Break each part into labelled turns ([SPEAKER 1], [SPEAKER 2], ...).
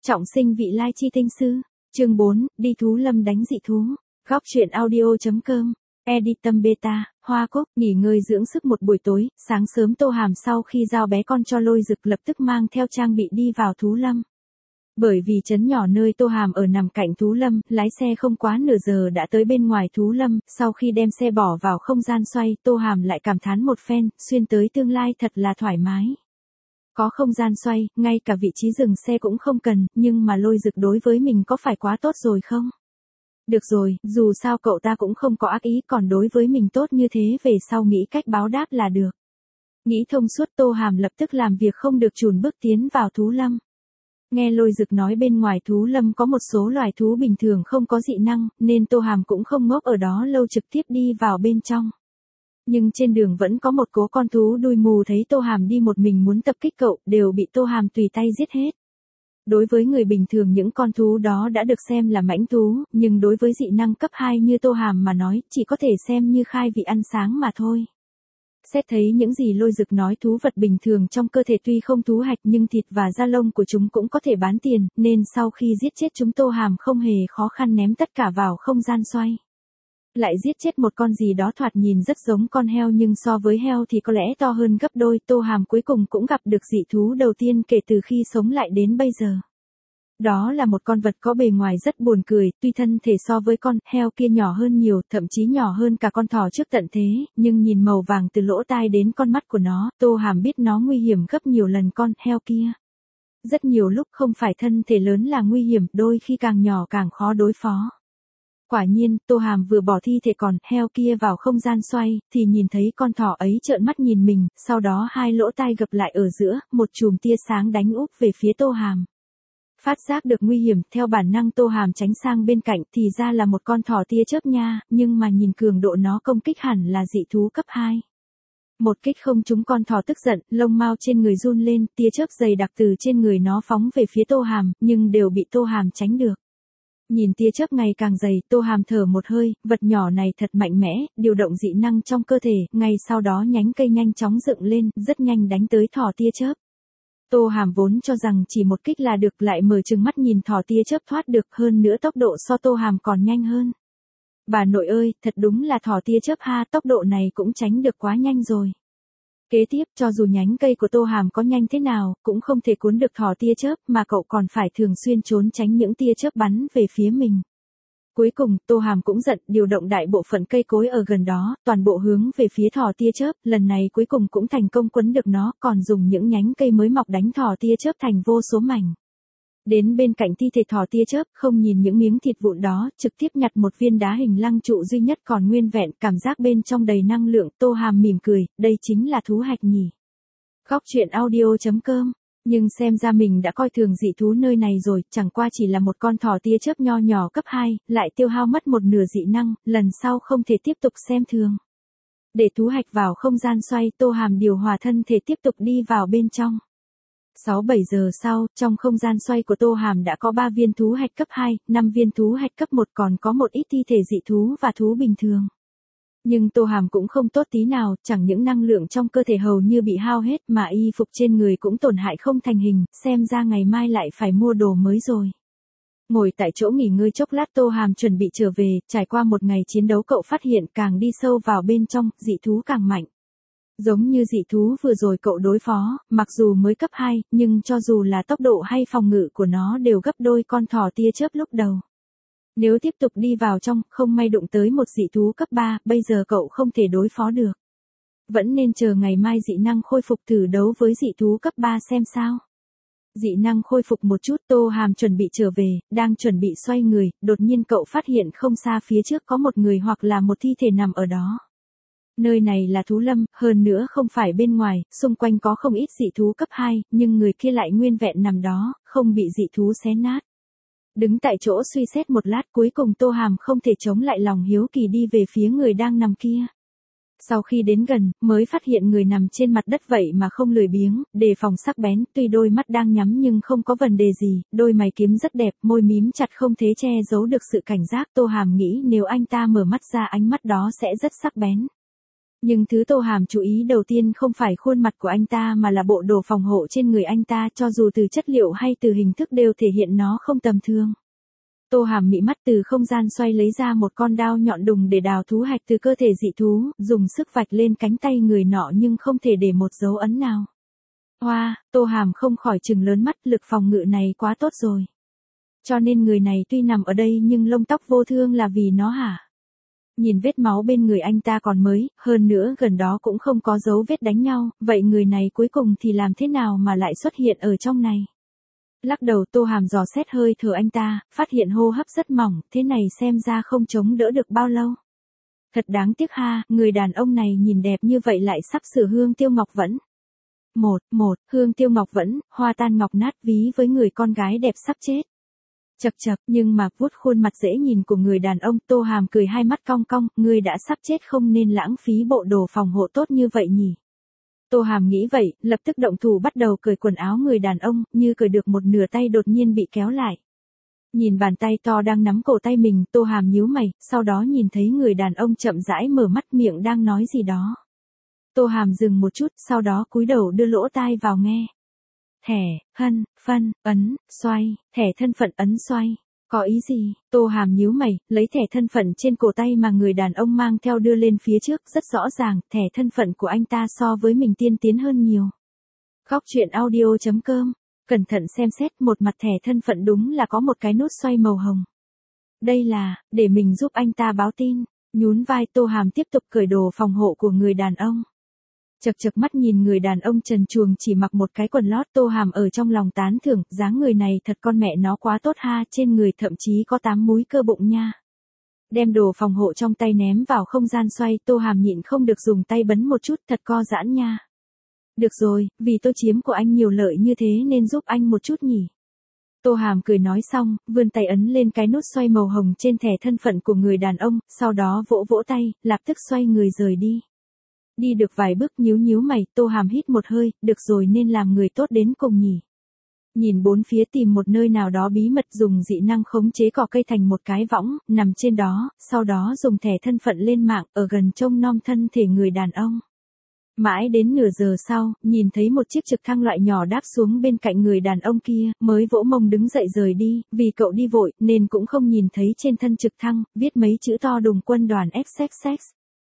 [SPEAKER 1] Trọng sinh vị lai chi tinh sư. Chương 4, đi thú lâm đánh dị thú. Góc truyện audio.com. Editum Beta, Hoa Cúc, nghỉ ngơi dưỡng sức một buổi tối, sáng sớm Tô Hàm sau khi giao bé con cho Lôi Dực lập tức mang theo trang bị đi vào thú lâm. Bởi vì trấn nhỏ nơi Tô Hàm ở nằm cạnh thú lâm, lái xe không quá nửa giờ đã tới bên ngoài thú lâm, sau khi đem xe bỏ vào không gian xoay, Tô Hàm lại cảm thán một phen, xuyên tới tương lai thật là thoải mái. Có không gian xoay, ngay cả vị trí dừng xe cũng không cần, nhưng mà Lôi Dực đối với mình có phải quá tốt rồi không? Được rồi, dù sao cậu ta cũng không có ác ý, còn đối với mình tốt như thế, về sau nghĩ cách báo đáp là được. Nghĩ thông suốt, Tô Hàm lập tức làm việc không được chùn bước tiến vào thú lâm. Nghe Lôi Dực nói bên ngoài thú lâm có một số loài thú bình thường không có dị năng, nên Tô Hàm cũng không ngốc ở đó lâu, trực tiếp đi vào bên trong. Nhưng trên đường vẫn có một cố con thú đuôi mù thấy Tô Hàm đi một mình muốn tập kích cậu, đều bị Tô Hàm tùy tay giết hết. Đối với người bình thường những con thú đó đã được xem là mãnh thú, nhưng đối với dị năng cấp 2 như Tô Hàm mà nói, chỉ có thể xem như khai vị ăn sáng mà thôi. Xét thấy những gì Lôi Dực nói, thú vật bình thường trong cơ thể tuy không thú hạch nhưng thịt và da lông của chúng cũng có thể bán tiền, nên sau khi giết chết chúng Tô Hàm không hề khó khăn ném tất cả vào không gian xoay. Lại giết chết một con gì đó thoạt nhìn rất giống con heo nhưng so với heo thì có lẽ to hơn gấp đôi. Tô Hàm cuối cùng cũng gặp được dị thú đầu tiên kể từ khi sống lại đến bây giờ. Đó là một con vật có bề ngoài rất buồn cười, tuy thân thể so với con heo kia nhỏ hơn nhiều, thậm chí nhỏ hơn cả con thỏ trước tận thế, nhưng nhìn màu vàng từ lỗ tai đến con mắt của nó, Tô Hàm biết nó nguy hiểm gấp nhiều lần con heo kia. Rất nhiều lúc không phải thân thể lớn là nguy hiểm, đôi khi càng nhỏ càng khó đối phó. Quả nhiên, Tô Hàm vừa bỏ thi thể con heo kia vào không gian xoay, thì nhìn thấy con thỏ ấy trợn mắt nhìn mình, sau đó hai lỗ tai gập lại ở giữa, một chùm tia sáng đánh úp về phía Tô Hàm. Phát giác được nguy hiểm, theo bản năng Tô Hàm tránh sang bên cạnh, thì ra là một con thỏ tia chớp nha, nhưng mà nhìn cường độ nó công kích hẳn là dị thú cấp 2. Một kích không trúng, con thỏ tức giận, lông mao trên người run lên, tia chớp dày đặc từ trên người nó phóng về phía Tô Hàm, nhưng đều bị Tô Hàm tránh được. Nhìn tia chớp ngày càng dày, Tô Hàm thở một hơi, vật nhỏ này thật mạnh mẽ, điều động dị năng trong cơ thể, ngay sau đó nhánh cây nhanh chóng dựng lên, rất nhanh đánh tới thỏ tia chớp. Tô Hàm vốn cho rằng chỉ một kích là được, lại mở trừng mắt nhìn thỏ tia chớp thoát được, hơn nữa tốc độ so Tô Hàm còn nhanh hơn. Bà nội ơi, thật đúng là thỏ tia chớp ha, tốc độ này cũng tránh được quá nhanh rồi. Kế tiếp, cho dù nhánh cây của Tô Hàm có nhanh thế nào, cũng không thể cuốn được thỏ tia chớp, mà cậu còn phải thường xuyên trốn tránh những tia chớp bắn về phía mình. Cuối cùng, Tô Hàm cũng giận, điều động đại bộ phận cây cối ở gần đó, toàn bộ hướng về phía thỏ tia chớp, lần này cuối cùng cũng thành công quấn được nó, còn dùng những nhánh cây mới mọc đánh thỏ tia chớp thành vô số mảnh. Đến bên cạnh thi thể thỏ tia chớp, không nhìn những miếng thịt vụn đó, trực tiếp nhặt một viên đá hình lăng trụ duy nhất còn nguyên vẹn, cảm giác bên trong đầy năng lượng. Tô Hàm mỉm cười, đây chính là thú hạch nhỉ. Góc truyện audio.com. Nhưng xem ra mình đã coi thường dị thú nơi này rồi, chẳng qua chỉ là một con thỏ tia chớp nho nhỏ cấp 2, lại tiêu hao mất một nửa dị năng, lần sau không thể tiếp tục xem thường. Để thú hạch vào không gian xoay, Tô Hàm điều hòa thân thể tiếp tục đi vào bên trong. 6-7 giờ sau, trong không gian xoay của Tô Hàm đã có 3 viên thú hạch cấp 2, 5 viên thú hạch cấp 1, còn có một ít thi thể dị thú và thú bình thường. Nhưng Tô Hàm cũng không tốt tí nào, chẳng những năng lượng trong cơ thể hầu như bị hao hết mà y phục trên người cũng tổn hại không thành hình, xem ra ngày mai lại phải mua đồ mới rồi. Ngồi tại chỗ nghỉ ngơi chốc lát, Tô Hàm chuẩn bị trở về, trải qua một ngày chiến đấu cậu phát hiện càng đi sâu vào bên trong, dị thú càng mạnh. Giống như dị thú vừa rồi cậu đối phó, mặc dù mới cấp 2, nhưng cho dù là tốc độ hay phòng ngự của nó đều gấp đôi con thỏ tia chớp lúc đầu. Nếu tiếp tục đi vào trong, không may đụng tới một dị thú cấp 3, bây giờ cậu không thể đối phó được. Vẫn nên chờ ngày mai dị năng khôi phục thử đấu với dị thú cấp 3 xem sao. Dị năng khôi phục một chút, Tô Hàm chuẩn bị trở về, đang chuẩn bị xoay người, đột nhiên cậu phát hiện không xa phía trước có một người hoặc là một thi thể nằm ở đó. Nơi này là thú lâm, hơn nữa không phải bên ngoài, xung quanh có không ít dị thú cấp 2, nhưng người kia lại nguyên vẹn nằm đó, không bị dị thú xé nát. Đứng tại chỗ suy xét một lát, cuối cùng Tô Hàm không thể chống lại lòng hiếu kỳ đi về phía người đang nằm kia. Sau khi đến gần, mới phát hiện người nằm trên mặt đất vậy mà không lười biếng, đề phòng sắc bén, tuy đôi mắt đang nhắm nhưng không có vấn đề gì, đôi mày kiếm rất đẹp, môi mím chặt không thể che giấu được sự cảnh giác. Tô Hàm nghĩ nếu anh ta mở mắt ra ánh mắt đó sẽ rất sắc bén. Nhưng thứ Tô Hàm chú ý đầu tiên không phải khuôn mặt của anh ta mà là bộ đồ phòng hộ trên người anh ta, cho dù từ chất liệu hay từ hình thức đều thể hiện nó không tầm thường. Tô Hàm mị mắt từ không gian xoay lấy ra một con dao nhọn đùng để đào thú hạch từ cơ thể dị thú, dùng sức vạch lên cánh tay người nọ nhưng không thể để một dấu ấn nào. Hoa, Tô Hàm không khỏi trừng lớn mắt, lực phòng ngự này quá tốt rồi. Cho nên người này tuy nằm ở đây nhưng lông tóc vô thương là vì nó hả? Nhìn vết máu bên người anh ta còn mới, hơn nữa gần đó cũng không có dấu vết đánh nhau, vậy người này cuối cùng thì làm thế nào mà lại xuất hiện ở trong này? Lắc đầu Tô Hàm dò xét hơi thở anh ta, phát hiện hô hấp rất mỏng, thế này xem ra không chống đỡ được bao lâu. Thật đáng tiếc ha, người đàn ông này nhìn đẹp như vậy lại sắp sửa Hương Tiêu Ngọc Vẫn. Hương Tiêu Ngọc Vẫn, hoa tan ngọc nát ví với người con gái đẹp sắp chết. Chậc chậc, nhưng mà vuốt khuôn mặt dễ nhìn của người đàn ông, Tô Hàm cười hai mắt cong cong, người đã sắp chết không nên lãng phí bộ đồ phòng hộ tốt như vậy nhỉ. Tô Hàm nghĩ vậy, lập tức động thủ bắt đầu cởi quần áo người đàn ông, như cởi được một nửa tay đột nhiên bị kéo lại. Nhìn bàn tay to đang nắm cổ tay mình, Tô Hàm nhíu mày, sau đó nhìn thấy người đàn ông chậm rãi mở mắt miệng đang nói gì đó. Tô Hàm dừng một chút, sau đó cúi đầu đưa lỗ tai vào nghe. Thẻ, phân, ấn, xoay, thẻ thân phận ấn xoay. Có ý gì? Tô Hàm nhíu mày, lấy thẻ thân phận trên cổ tay mà người đàn ông mang theo đưa lên phía trước, rất rõ ràng, thẻ thân phận của anh ta so với mình tiên tiến hơn nhiều. Góc truyện audio.com, cẩn thận xem xét, một mặt thẻ thân phận đúng là có một cái nút xoay màu hồng. Đây là, để mình giúp anh ta báo tin. Nhún vai Tô Hàm tiếp tục cởi đồ phòng hộ của người đàn ông. Chậc mắt nhìn người đàn ông trần truồng chỉ mặc một cái quần lót, Tô Hàm ở trong lòng tán thưởng, dáng người này thật con mẹ nó quá tốt ha, trên người thậm chí có 8 múi cơ bụng nha. Đem đồ phòng hộ trong tay ném vào không gian xoay, Tô Hàm nhịn không được dùng tay bấn một chút, thật co giãn nha. Được rồi, vì tôi chiếm của anh nhiều lợi như thế nên giúp anh một chút nhỉ. Tô Hàm cười nói xong, vươn tay ấn lên cái nút xoay màu hồng trên thẻ thân phận của người đàn ông, sau đó vỗ vỗ tay, lập tức xoay người rời đi. Đi được vài bước nhíu mày, Tô Hàm hít một hơi, được rồi nên làm người tốt đến cùng nhỉ. Nhìn bốn phía tìm một nơi nào đó bí mật, dùng dị năng khống chế cỏ cây thành một cái võng, nằm trên đó, sau đó dùng thẻ thân phận lên mạng, ở gần trông nom thân thể người đàn ông. Mãi đến nửa giờ sau, nhìn thấy một chiếc trực thăng loại nhỏ đáp xuống bên cạnh người đàn ông kia, mới vỗ mông đứng dậy rời đi, vì cậu đi vội, nên cũng không nhìn thấy trên thân trực thăng, viết mấy chữ to đùng quân đoàn XXX.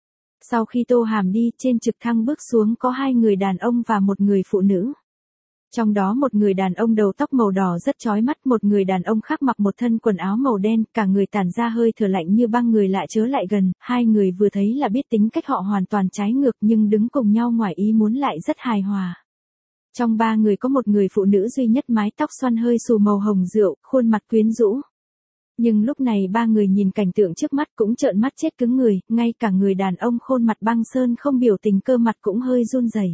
[SPEAKER 1] Sau khi Tô Hàm đi, trên trực thăng bước xuống có 2 người đàn ông và một người phụ nữ. Trong đó một người đàn ông đầu tóc màu đỏ rất chói mắt, một người đàn ông khác mặc một thân quần áo màu đen, cả người tản ra hơi thở lạnh như băng, người lại chớ lại gần, 2 người vừa thấy là biết tính cách họ hoàn toàn trái ngược nhưng đứng cùng nhau ngoài ý muốn lại rất hài hòa. Trong 3 người có một người phụ nữ duy nhất mái tóc xoăn hơi xù màu hồng rượu, khuôn mặt quyến rũ. Nhưng lúc này 3 người nhìn cảnh tượng trước mắt cũng trợn mắt chết cứng người, ngay cả người đàn ông khuôn mặt băng sơn không biểu tình cơ mặt cũng hơi run rẩy.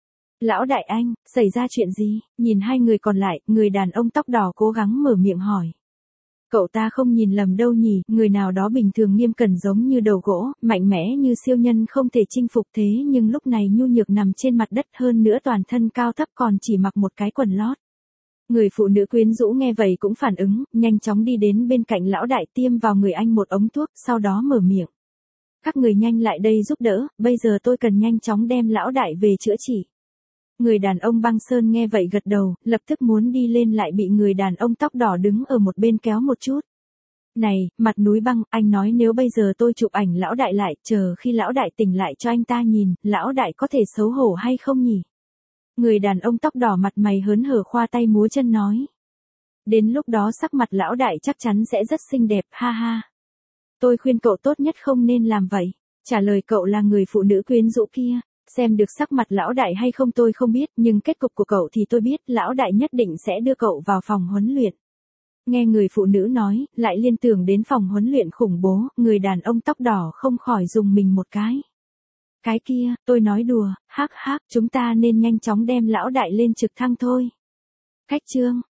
[SPEAKER 1] Lão đại anh, xảy ra chuyện gì? Nhìn 2 người còn lại, người đàn ông tóc đỏ cố gắng mở miệng hỏi. Cậu ta không nhìn lầm đâu nhỉ, người nào đó bình thường nghiêm cẩn giống như đầu gỗ, mạnh mẽ như siêu nhân không thể chinh phục, thế nhưng lúc này nhu nhược nằm trên mặt đất, hơn nữa toàn thân cao thấp còn chỉ mặc một cái quần lót. Người phụ nữ quyến rũ nghe vậy cũng phản ứng, nhanh chóng đi đến bên cạnh lão đại tiêm vào người anh một ống thuốc, sau đó mở miệng. Các người nhanh lại đây giúp đỡ, bây giờ tôi cần nhanh chóng đem lão đại về chữa trị. Người đàn ông băng sơn nghe vậy gật đầu, lập tức muốn đi lên lại bị người đàn ông tóc đỏ đứng ở một bên kéo một chút. Này, mặt núi băng, anh nói nếu bây giờ tôi chụp ảnh lão đại lại, chờ khi lão đại tỉnh lại cho anh ta nhìn, lão đại có thể xấu hổ hay không nhỉ? Người đàn ông tóc đỏ mặt mày hớn hở khoa tay múa chân nói. Đến lúc đó sắc mặt lão đại chắc chắn sẽ rất xinh đẹp, ha ha. Tôi khuyên cậu tốt nhất không nên làm vậy. Trả lời cậu là người phụ nữ quyến rũ kia. Xem được sắc mặt lão đại hay không tôi không biết, nhưng kết cục của cậu thì tôi biết, lão đại nhất định sẽ đưa cậu vào phòng huấn luyện. Nghe người phụ nữ nói, lại liên tưởng đến phòng huấn luyện khủng bố, người đàn ông tóc đỏ không khỏi dùng mình một cái. Cái kia, tôi nói đùa, hắc hắc, chúng ta nên nhanh chóng đem lão đại lên trực thăng thôi. Cách chương.